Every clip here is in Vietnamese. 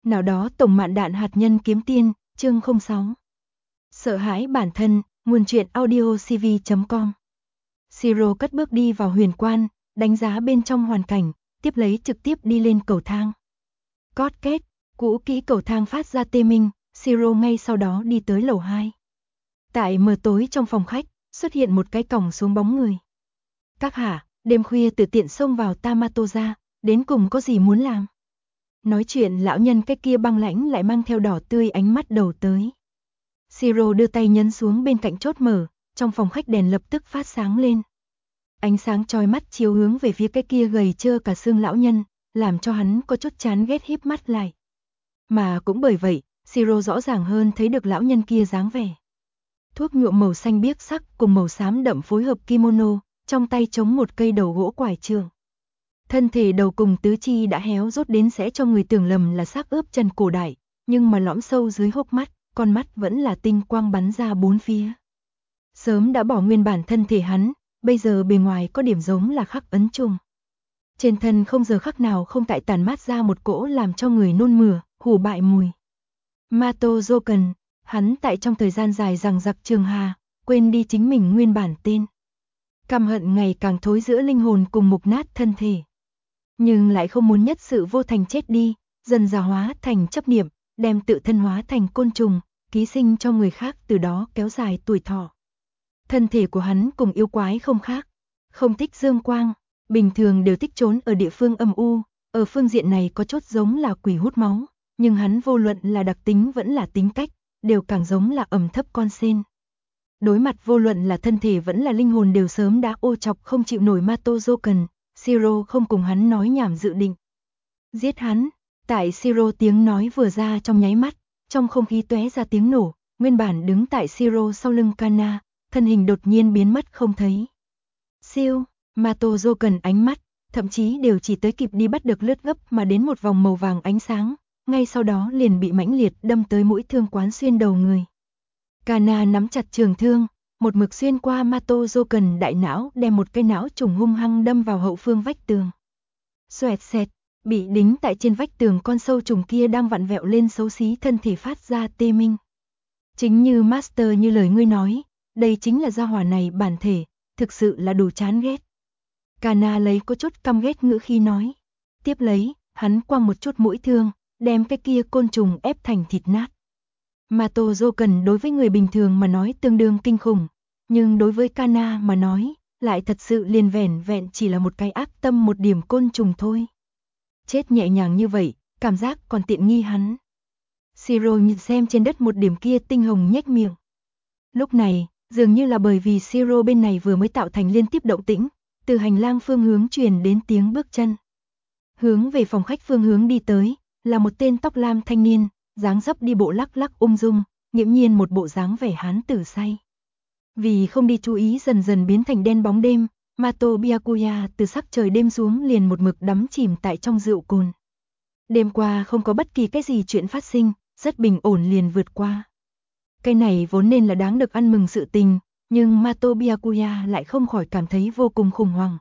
Nào đó tổng mạn đạn hạt nhân kiếm tiên, chương 06. Sợ hãi bản thân, nguồn truyện audio cv.com. Siro cất bước đi vào huyền quan, đánh giá bên trong hoàn cảnh, tiếp lấy trực tiếp đi lên cầu thang. Cót két, cũ kỹ cầu thang phát ra tê minh, Siro ngay sau đó đi tới lầu 2. Tại mờ tối trong phòng khách, xuất hiện một cái còng xuống bóng người. Các hạ, đêm khuya tự tiện xông vào Tamato ra, đến cùng có gì muốn làm? Nói chuyện lão nhân cái kia băng lãnh lại mang theo đỏ tươi ánh mắt đầu tới. Siro đưa tay nhấn xuống bên cạnh chốt mở, trong phòng khách đèn lập tức phát sáng lên. Ánh sáng chói mắt chiếu hướng về phía cái kia gầy trơ cả xương lão nhân, làm cho hắn có chút chán ghét híp mắt lại. Mà cũng bởi vậy, Siro rõ ràng hơn thấy được lão nhân kia dáng vẻ. Thuốc nhuộm màu xanh biếc sắc cùng màu xám đậm phối hợp kimono, trong tay chống một cây đầu gỗ quải trường. Thân thể đầu cùng tứ chi đã héo rốt đến sẽ cho người tưởng lầm là xác ướp chân cổ đại, nhưng mà lõm sâu dưới hốc mắt, con mắt vẫn là tinh quang bắn ra bốn phía. Sớm đã bỏ nguyên bản thân thể hắn, bây giờ bề ngoài có điểm giống là khắc ấn trùng. Trên thân không giờ khắc nào không tại tàn mát ra một cỗ làm cho người nôn mửa, hủ bại mùi. Mato Joken, hắn tại trong thời gian dài rằng giặc trường hà, quên đi chính mình nguyên bản tên. Căm hận ngày càng thối giữa linh hồn cùng mục nát thân thể. Nhưng lại không muốn nhất sự vô thành chết đi, dần già hóa thành chấp niệm, đem tự thân hóa thành côn trùng, ký sinh cho người khác từ đó kéo dài tuổi thọ. Thân thể của hắn cùng yêu quái không khác, không thích dương quang, bình thường đều thích trốn ở địa phương âm u, ở phương diện này có chút giống là quỷ hút máu, nhưng hắn vô luận là đặc tính vẫn là tính cách, đều càng giống là ẩm thấp con sên. Đối mặt vô luận là thân thể vẫn là linh hồn đều sớm đã ô chọc không chịu nổi Mato Joken, Siro không cùng hắn nói nhảm dự định. Giết hắn, tại Siro tiếng nói vừa ra trong nháy mắt, trong không khí tóe ra tiếng nổ, nguyên bản đứng tại Siro sau lưng Kana, thân hình đột nhiên biến mất không thấy. Siêu, Mato Joken ánh mắt, thậm chí đều chỉ tới kịp đi bắt được lướt gấp mà đến một vòng màu vàng ánh sáng, ngay sau đó liền bị mãnh liệt đâm tới mũi thương quán xuyên đầu người. Kana nắm chặt trường thương, một mực xuyên qua Mato Joken đại não đem một cây não trùng hung hăng đâm vào hậu phương vách tường. Xoẹt xẹt, bị đính tại trên vách tường con sâu trùng kia đang vặn vẹo lên xấu xí thân thể phát ra tê minh. Chính như Master như lời ngươi nói, đây chính là gia hỏa này bản thể, thực sự là đủ chán ghét. Kana lấy có chút căm ghét ngữ khi nói. Tiếp lấy, hắn quăng một chút mũi thương, đem cái kia côn trùng ép thành thịt nát. Mato Joken đối với người bình thường mà nói tương đương kinh khủng, nhưng đối với Kana mà nói, lại thật sự liền vẻn vẹn chỉ là một cái ác tâm một điểm côn trùng thôi. Chết nhẹ nhàng như vậy, cảm giác còn tiện nghi hắn. Siro nhìn xem trên đất một điểm kia tinh hồng nhếch miệng. Lúc này, dường như là bởi vì Siro bên này vừa mới tạo thành liên tiếp động tĩnh, từ hành lang phương hướng truyền đến tiếng bước chân. Hướng về phòng khách phương hướng đi tới, là một tên tóc lam thanh niên, dáng dấp đi bộ lắc lắc ung dung, nghiễm nhiên một bộ dáng vẻ hán tử say. Vì không đi chú ý dần dần biến thành đen bóng đêm, Mato Byakuya từ sắc trời đêm xuống liền một mực đắm chìm tại trong rượu cồn. Đêm qua không có bất kỳ cái gì chuyện phát sinh, rất bình ổn liền vượt qua. Cái này vốn nên là đáng được ăn mừng sự tình, nhưng Mato Byakuya lại không khỏi cảm thấy vô cùng khủng hoảng.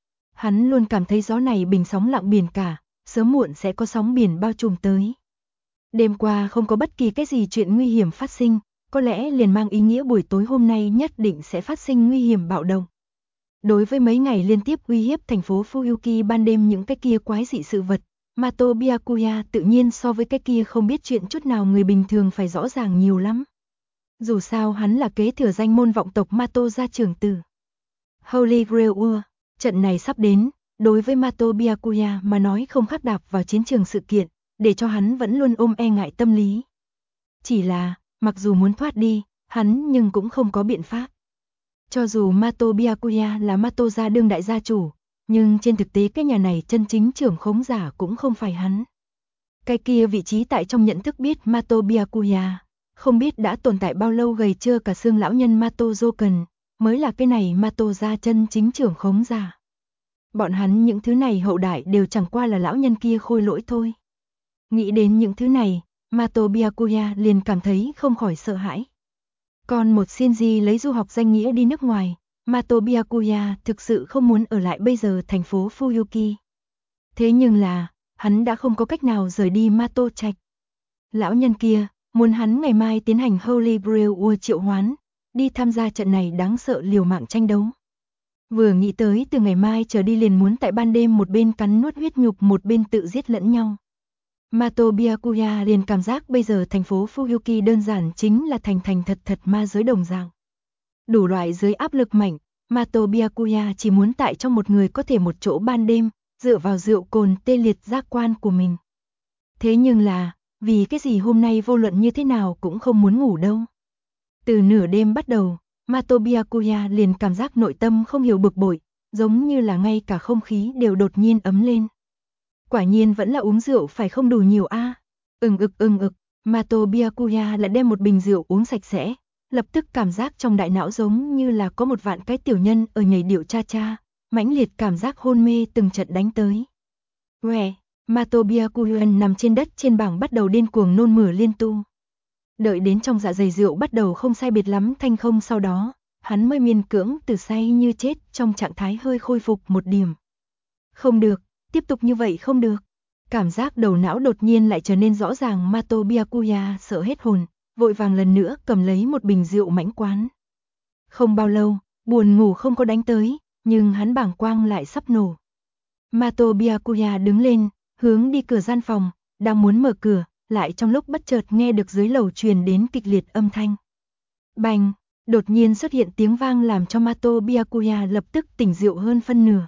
Hắn luôn cảm thấy gió này bình sóng lặng biển cả, sớm muộn sẽ có sóng biển bao trùm tới. Đêm qua không có bất kỳ cái gì chuyện nguy hiểm phát sinh, có lẽ liền mang ý nghĩa buổi tối hôm nay nhất định sẽ phát sinh nguy hiểm bạo động. Đối với mấy ngày liên tiếp uy hiếp thành phố Fuyuki ban đêm những cái kia quái dị sự vật, Mato Byakuya tự nhiên so với cái kia không biết chuyện chút nào người bình thường phải rõ ràng nhiều lắm. Dù sao hắn là kế thừa danh môn vọng tộc Mato gia trưởng tử. Holy Grail War, trận này sắp đến, đối với Mato Byakuya mà nói không khác đạp vào chiến trường sự kiện, để cho hắn vẫn luôn ôm e ngại tâm lý. Chỉ là, mặc dù muốn thoát đi, hắn nhưng cũng không có biện pháp. Cho dù Mato Byakuya là Mato gia đương đại gia chủ, nhưng trên thực tế cái nhà này chân chính trưởng khống giả cũng không phải hắn. Cái kia vị trí tại trong nhận thức biết Mato Byakuya, không biết đã tồn tại bao lâu gầy trơ cả xương lão nhân Mato Joken, mới là cái này Mato gia chân chính trưởng khống giả. Bọn hắn những thứ này hậu đại đều chẳng qua là lão nhân kia khôi lỗi thôi. Nghĩ đến những thứ này, Mato Byakuya liền cảm thấy không khỏi sợ hãi. Còn một Shinji lấy du học danh nghĩa đi nước ngoài, Mato Byakuya thực sự không muốn ở lại bây giờ thành phố Fuyuki. Thế nhưng là, hắn đã không có cách nào rời đi Mato Trạch. Lão nhân kia muốn hắn ngày mai tiến hành Holy Grail War triệu hoán, đi tham gia trận này đáng sợ liều mạng tranh đấu. Vừa nghĩ tới từ ngày mai trở đi liền muốn tại ban đêm một bên cắn nuốt huyết nhục một bên tự giết lẫn nhau. Mato Byakuya liền cảm giác bây giờ thành phố Fuyuki đơn giản chính là thành thật ma giới đồng dạng. Đủ loại dưới áp lực mạnh, Mato Byakuya chỉ muốn tại trong một người có thể một chỗ ban đêm, dựa vào rượu cồn tê liệt giác quan của mình. Thế nhưng là, vì cái gì hôm nay vô luận như thế nào cũng không muốn ngủ đâu. Từ nửa đêm bắt đầu, Mato Byakuya liền cảm giác nội tâm không hiểu bực bội, giống như là ngay cả không khí đều đột nhiên ấm lên. Quả nhiên vẫn là uống rượu phải không đủ nhiều a. Ưng ực, Mato Byakuya lại đem một bình rượu uống sạch sẽ, lập tức cảm giác trong đại não giống như là có một vạn cái tiểu nhân ở nhảy điệu cha cha, mãnh liệt cảm giác hôn mê từng trận đánh tới. Quẹ, Mato Byakuya nằm trên đất trên bảng bắt đầu điên cuồng nôn mửa liên tu. Đợi đến trong dạ dày rượu bắt đầu không sai biệt lắm thanh không sau đó, hắn mới miên cưỡng từ say như chết trong trạng thái hơi khôi phục một điểm. Không được, tiếp tục như vậy không được. Cảm giác đầu não đột nhiên lại trở nên rõ ràng. Mato Byakuya sợ hết hồn, vội vàng lần nữa cầm lấy một bình rượu mãnh quán. Không bao lâu, buồn ngủ không có đánh tới, nhưng hắn bảng quang lại sắp nổ. Mato Byakuya đứng lên, hướng đi cửa gian phòng, đang muốn mở cửa, lại trong lúc bất chợt nghe được dưới lầu truyền đến kịch liệt âm thanh. Bành, đột nhiên xuất hiện tiếng vang làm cho Mato Byakuya lập tức tỉnh rượu hơn phân nửa.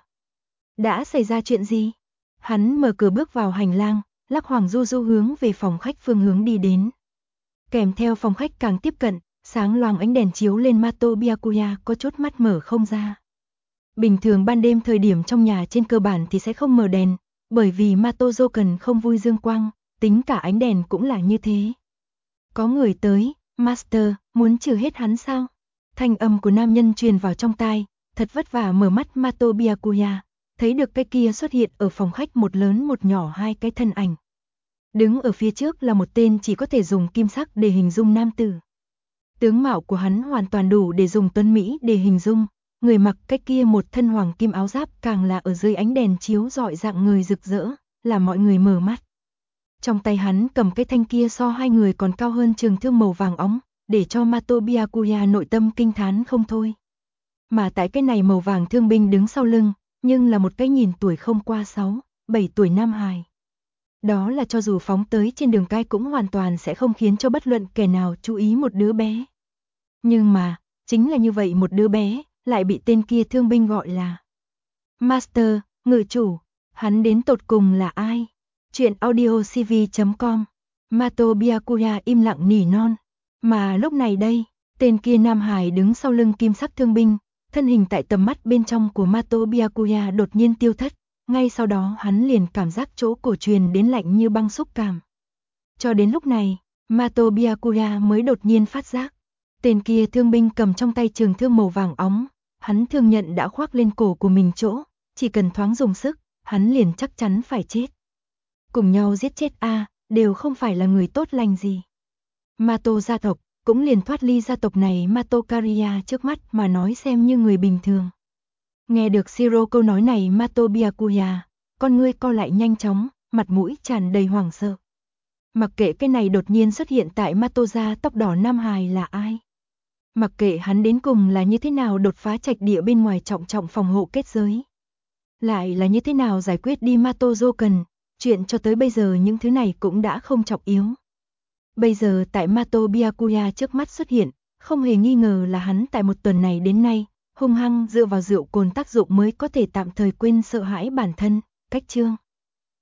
Đã xảy ra chuyện gì? Hắn mở cửa bước vào hành lang, lắc hoàng du du hướng về phòng khách phương hướng đi đến. Kèm theo phòng khách càng tiếp cận, sáng loáng ánh đèn chiếu lên Mato Byakuya có chút mắt mở không ra. Bình thường ban đêm thời điểm trong nhà trên cơ bản thì sẽ không mở đèn, bởi vì Mato Joken không vui dương quang, tính cả ánh đèn cũng là như thế. Có người tới, Master, muốn trừ hết hắn sao? Thanh âm của nam nhân truyền vào trong tai, thật vất vả mở mắt Mato Byakuya, thấy được cái kia xuất hiện ở phòng khách một lớn một nhỏ hai cái thân ảnh. Đứng ở phía trước là một tên chỉ có thể dùng kim sắc để hình dung nam tử. Tướng mạo của hắn hoàn toàn đủ để dùng tuấn mỹ để hình dung, người mặc cái kia một thân hoàng kim áo giáp càng là ở dưới ánh đèn chiếu rọi dạng người rực rỡ, làm mọi người mở mắt. Trong tay hắn cầm cái thanh kia so hai người còn cao hơn trường thương màu vàng óng, để cho Mato Byakuya nội tâm kinh thán không thôi. Mà tại cái này màu vàng thương binh đứng sau lưng, nhưng là một cái nhìn tuổi không qua 6, 7 tuổi nam hài. Đó là cho dù phóng tới trên đường cái cũng hoàn toàn sẽ không khiến cho bất luận kẻ nào chú ý một đứa bé. Nhưng mà, chính là như vậy một đứa bé, lại bị tên kia thương binh gọi là Master, ngự chủ, hắn đến tột cùng là ai? Chuyện audiocv.com. Mato Byakuya im lặng nỉ non. Mà lúc này đây, tên kia nam hài đứng sau lưng kim sắc thương binh, thân hình tại tầm mắt bên trong của Mato Byakuya đột nhiên tiêu thất, ngay sau đó hắn liền cảm giác chỗ cổ truyền đến lạnh như băng xúc cảm. Cho đến lúc này, Mato Byakuya mới đột nhiên phát giác, tên kia thương binh cầm trong tay trường thương màu vàng óng, hắn thương nhận đã khoác lên cổ của mình chỗ, chỉ cần thoáng dùng sức, hắn liền chắc chắn phải chết. Cùng nhau giết chết a, đều không phải là người tốt lành gì. Mato gia tộc cũng liền thoát ly gia tộc này Mato Kariya trước mắt mà nói xem như người bình thường. Nghe được Shiro câu nói này Mato Byakuya, con ngươi co lại nhanh chóng, mặt mũi tràn đầy hoảng sợ. Mặc kệ cái này đột nhiên xuất hiện tại Mato gia tóc đỏ nam hài là ai. Mặc kệ hắn đến cùng là như thế nào đột phá trạch địa bên ngoài trọng phòng hộ kết giới. Lại là như thế nào giải quyết đi Mato Joken, chuyện cho tới bây giờ những thứ này cũng đã không trọng yếu. Bây giờ tại Mato Byakuya trước mắt xuất hiện, không hề nghi ngờ là hắn tại một tuần này đến nay, hung hăng dựa vào rượu cồn tác dụng mới có thể tạm thời quên sợ hãi bản thân, cách chương.